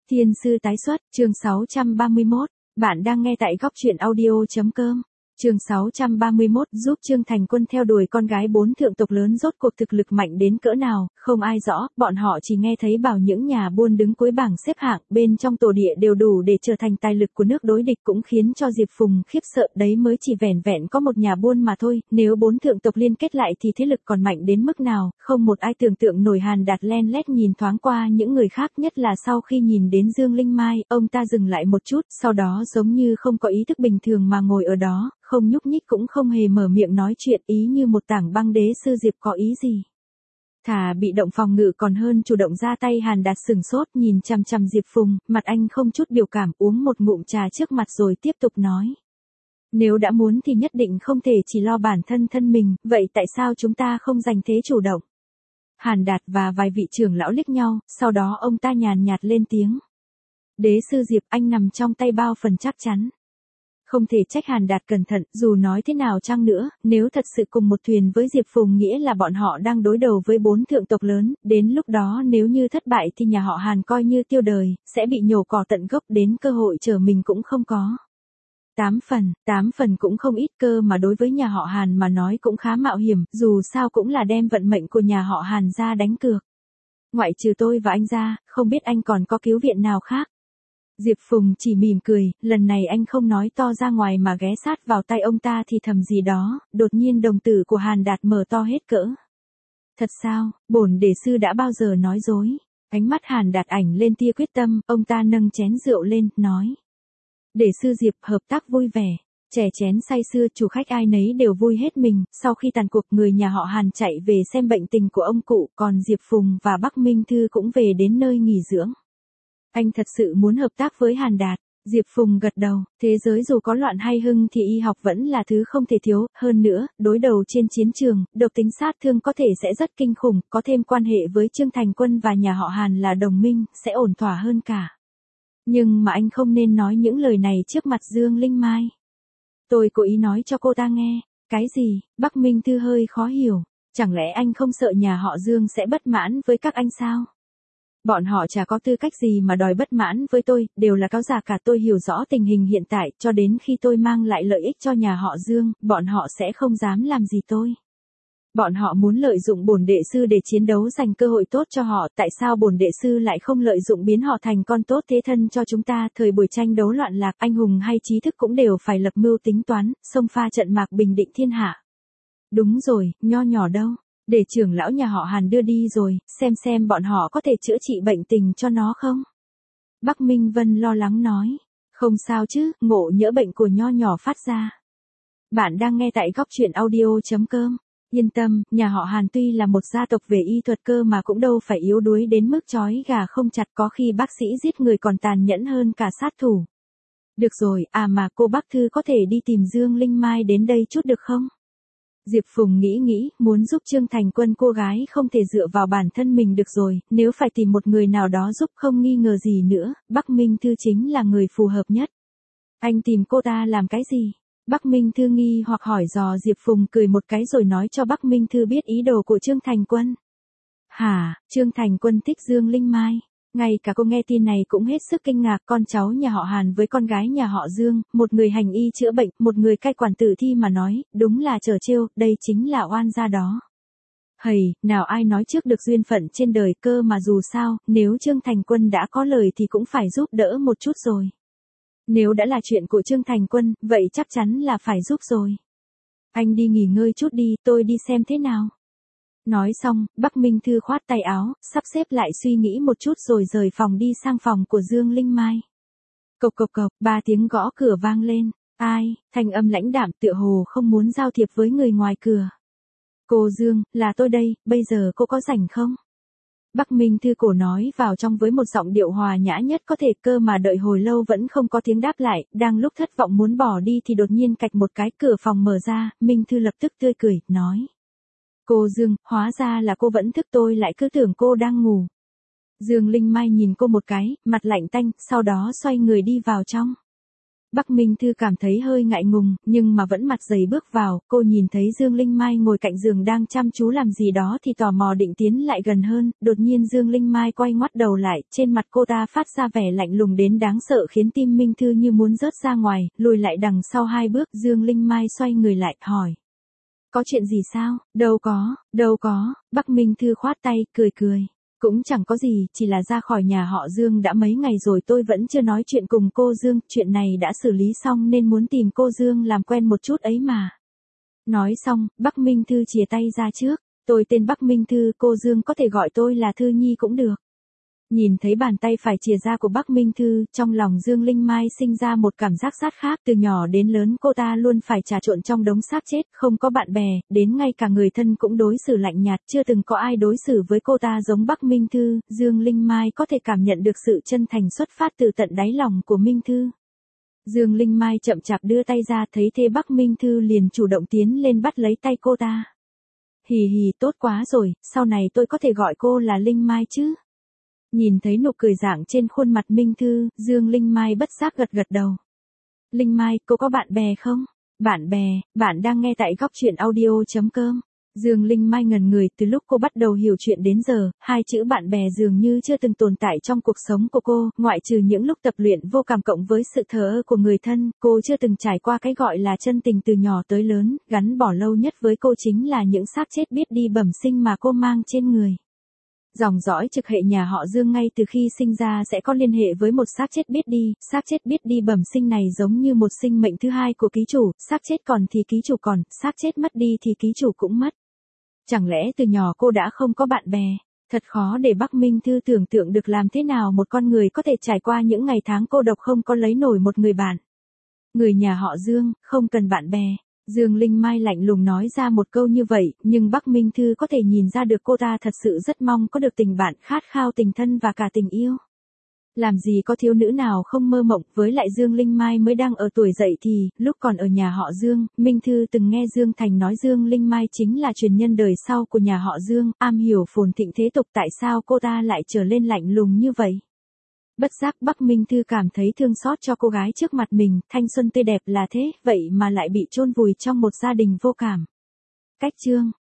Thiên sư tái xuất, chương 631, bạn đang nghe tại góc truyện audio.com. Chương 631 giúp Trương Thành Quân theo đuổi con gái 4 thượng tộc lớn rốt cuộc thực lực mạnh đến cỡ nào, không ai rõ, bọn họ chỉ nghe thấy bảo những nhà buôn đứng cuối bảng xếp hạng bên trong tổ địa đều đủ để trở thành tài lực của nước đối địch, cũng khiến cho Diệp Phùng khiếp sợ. Đấy mới chỉ vẻn vẹn có một nhà buôn mà thôi, nếu 4 thượng tộc liên kết lại thì thế lực còn mạnh đến mức nào, không một ai tưởng tượng nổi. Hàn Đạt len lét nhìn thoáng qua những người khác, nhất là sau khi nhìn đến Dương Linh Mai, ông ta dừng lại một chút, sau đó giống như không có ý thức bình thường mà ngồi ở đó, không nhúc nhích cũng không hề mở miệng nói chuyện, ý như một tảng băng. Đế sư Diệp có ý gì? Thà bị động phòng ngự còn hơn chủ động ra tay. Hàn Đạt sừng sốt nhìn chằm chằm Diệp Phùng, mặt anh không chút biểu cảm, uống một ngụm trà trước mặt rồi tiếp tục nói. Nếu đã muốn thì nhất định không thể chỉ lo bản thân mình, vậy tại sao chúng ta không giành thế chủ động? Hàn Đạt và vài vị trưởng lão liếc nhau, sau đó ông ta nhàn nhạt lên tiếng. Đế sư Diệp, anh nằm trong tay bao phần chắc chắn. Không thể trách Hàn Đạt cẩn thận, dù nói thế nào chăng nữa, nếu thật sự cùng một thuyền với Diệp Phùng nghĩa là bọn họ đang đối đầu với 4 thượng tộc lớn, đến lúc đó nếu như thất bại thì nhà họ Hàn coi như tiêu đời, sẽ bị nhổ cỏ tận gốc, đến cơ hội trở mình cũng không có. 8 phần cũng không ít cơ mà, đối với nhà họ Hàn mà nói cũng khá mạo hiểm, dù sao cũng là đem vận mệnh của nhà họ Hàn ra đánh cược. Ngoại trừ tôi và anh ra, không biết anh còn có cứu viện nào khác. Diệp Phùng chỉ mỉm cười, lần này anh không nói to ra ngoài mà ghé sát vào tay ông ta thì thầm gì đó, đột nhiên đồng tử của Hàn Đạt mở to hết cỡ. Thật sao, bổn đệ sư đã bao giờ nói dối? Ánh mắt Hàn Đạt ảnh lên tia quyết tâm, ông ta nâng chén rượu lên, nói. Đệ sư Diệp, hợp tác vui vẻ. Chè chén say sưa, chủ khách ai nấy đều vui hết mình. Sau khi tàn cuộc, người nhà họ Hàn chạy về xem bệnh tình của ông cụ, còn Diệp Phùng và Bắc Minh Thư cũng về đến nơi nghỉ dưỡng. Anh thật sự muốn hợp tác với Hàn Đạt? Diệp Phùng gật đầu, thế giới dù có loạn hay hưng thì y học vẫn là thứ không thể thiếu, hơn nữa, đối đầu trên chiến trường, độc tính sát thương có thể sẽ rất kinh khủng, có thêm quan hệ với Trương Thành Quân và nhà họ Hàn là đồng minh, sẽ ổn thỏa hơn cả. Nhưng mà anh không nên nói những lời này trước mặt Dương Linh Mai. Tôi cố ý nói cho cô ta nghe. Cái gì? Bắc Minh Thư hơi khó hiểu, chẳng lẽ anh không sợ nhà họ Dương sẽ bất mãn với các anh sao? Bọn họ chả có tư cách gì mà đòi bất mãn với tôi, đều là cáo già cả. Tôi hiểu rõ tình hình hiện tại, cho đến khi tôi mang lại lợi ích cho nhà họ Dương, bọn họ sẽ không dám làm gì tôi. Bọn họ muốn lợi dụng bổn đệ sư để chiến đấu giành cơ hội tốt cho họ, tại sao bổn đệ sư lại không lợi dụng biến họ thành con tốt thế thân cho chúng ta? Thời buổi tranh đấu loạn lạc, anh hùng hay trí thức cũng đều phải lập mưu tính toán, xông pha trận mạc bình định thiên hạ. Đúng rồi, nho nhỏ đâu? Để trưởng lão nhà họ Hàn đưa đi rồi, xem bọn họ có thể chữa trị bệnh tình cho nó không? Bắc Minh Vân lo lắng nói. Không sao chứ, ngộ nhỡ bệnh của nho nhỏ phát ra. Bạn đang nghe tại góc truyện audio.com. Yên tâm, nhà họ Hàn tuy là một gia tộc về y thuật cơ mà cũng đâu phải yếu đuối đến mức trói gà không chặt, có khi bác sĩ giết người còn tàn nhẫn hơn cả sát thủ. Được rồi, mà cô Bắc Thư có thể đi tìm Dương Linh Mai đến đây chút được không? Diệp Phùng nghĩ, muốn giúp Trương Thành Quân, cô gái không thể dựa vào bản thân mình được rồi, nếu phải tìm một người nào đó giúp không nghi ngờ gì nữa, Bắc Minh Thư chính là người phù hợp nhất. Anh tìm cô ta làm cái gì? Bắc Minh Thư nghi hoặc hỏi dò. Diệp Phùng cười một cái rồi nói cho Bắc Minh Thư biết ý đồ của Trương Thành Quân. Hả, Trương Thành Quân thích Dương Linh Mai? Ngay cả cô nghe tin này cũng hết sức kinh ngạc. Con cháu nhà họ Hàn với con gái nhà họ Dương, một người hành y chữa bệnh, một người cai quản tử thi mà nói, đúng là trò trêu, đây chính là oan gia đó. Hầy, nào ai nói trước được duyên phận trên đời cơ mà, dù sao, nếu Trương Thành Quân đã có lời thì cũng phải giúp đỡ một chút rồi. Nếu đã là chuyện của Trương Thành Quân, vậy chắc chắn là phải giúp rồi. Anh đi nghỉ ngơi chút đi, tôi đi xem thế nào. Nói xong, Bắc Minh Thư khoát tay áo, sắp xếp lại suy nghĩ một chút rồi rời phòng đi sang phòng của Dương Linh Mai. Cộc cộc cộc, 3 tiếng gõ cửa vang lên. Ai? Thanh âm lãnh đạm tựa hồ không muốn giao thiệp với người ngoài cửa. Cô Dương, là tôi đây, bây giờ cô có rảnh không? Bắc Minh Thư cổ nói vào trong với một giọng điệu hòa nhã nhất có thể, cơ mà đợi hồi lâu vẫn không có tiếng đáp lại, đang lúc thất vọng muốn bỏ đi thì đột nhiên cạch một cái, cửa phòng mở ra, Minh Thư lập tức tươi cười, nói. Cô Dương, hóa ra là cô vẫn thức, tôi lại cứ tưởng cô đang ngủ. Dương Linh Mai nhìn cô một cái, mặt lạnh tanh, sau đó xoay người đi vào trong. Bắc Minh Thư cảm thấy hơi ngại ngùng, nhưng mà vẫn mặt dày bước vào, cô nhìn thấy Dương Linh Mai ngồi cạnh giường đang chăm chú làm gì đó thì tò mò định tiến lại gần hơn, đột nhiên Dương Linh Mai quay ngoắt đầu lại, trên mặt cô ta phát ra vẻ lạnh lùng đến đáng sợ khiến tim Minh Thư như muốn rớt ra ngoài, lùi lại đằng sau 2 bước, Dương Linh Mai xoay người lại, hỏi. Có chuyện gì sao? Đâu có, Bắc Minh Thư khoát tay, cười cười. Cũng chẳng có gì, chỉ là ra khỏi nhà họ Dương đã mấy ngày rồi tôi vẫn chưa nói chuyện cùng cô Dương, chuyện này đã xử lý xong nên muốn tìm cô Dương làm quen một chút ấy mà. Nói xong, Bắc Minh Thư chìa tay ra trước, tôi tên Bắc Minh Thư, cô Dương có thể gọi tôi là Thư Nhi cũng được. Nhìn thấy bàn tay phải chìa ra của Bắc Minh Thư, trong lòng Dương Linh Mai sinh ra một cảm giác sát khác, từ nhỏ đến lớn cô ta luôn phải trà trộn trong đống xác chết, không có bạn bè, đến ngay cả người thân cũng đối xử lạnh nhạt, chưa từng có ai đối xử với cô ta giống Bắc Minh Thư, Dương Linh Mai có thể cảm nhận được sự chân thành xuất phát từ tận đáy lòng của Minh Thư. Dương Linh Mai chậm chạp đưa tay ra, thấy thế Bắc Minh Thư liền chủ động tiến lên bắt lấy tay cô ta. Hì hì, tốt quá rồi, sau này tôi có thể gọi cô là Linh Mai chứ? Nhìn thấy nụ cười rạng trên khuôn mặt Minh Thư, Dương Linh Mai bất giác gật gật đầu. Linh Mai, cô có bạn bè không? Bạn bè, bạn đang nghe tại góc truyện audio.com. Dương Linh Mai ngẩn người, từ lúc cô bắt đầu hiểu chuyện đến giờ, 2 chữ bạn bè dường như chưa từng tồn tại trong cuộc sống của cô, ngoại trừ những lúc tập luyện vô cảm cộng với sự thờ ơ của người thân, cô chưa từng trải qua cái gọi là chân tình từ nhỏ tới lớn, gắn bỏ lâu nhất với cô chính là những xác chết biết đi bẩm sinh mà cô mang trên người. Dòng dõi trực hệ nhà họ Dương ngay từ khi sinh ra sẽ có liên hệ với một xác chết biết đi bẩm sinh này giống như một sinh mệnh thứ hai của ký chủ, xác chết còn thì ký chủ còn, xác chết mất đi thì ký chủ cũng mất. Chẳng lẽ từ nhỏ cô đã không có bạn bè? Thật khó để Bắc Minh Thư tưởng tượng được làm thế nào một con người có thể trải qua những ngày tháng cô độc không có lấy nổi một người bạn. Người nhà họ Dương, không cần bạn bè. Dương Linh Mai lạnh lùng nói ra một câu như vậy, nhưng Bắc Minh Thư có thể nhìn ra được cô ta thật sự rất mong có được tình bạn, khát khao tình thân và cả tình yêu. Làm gì có thiếu nữ nào không mơ mộng, với lại Dương Linh Mai mới đang ở tuổi dậy thì, lúc còn ở nhà họ Dương, Minh Thư từng nghe Dương Thành nói Dương Linh Mai chính là truyền nhân đời sau của nhà họ Dương, am hiểu phồn thịnh thế tục, tại sao cô ta lại trở lên lạnh lùng như vậy? Bất giác Bắc Minh Thư cảm thấy thương xót cho cô gái trước mặt mình, thanh xuân tươi đẹp là thế, vậy mà lại bị chôn vùi trong một gia đình vô cảm. Cách chương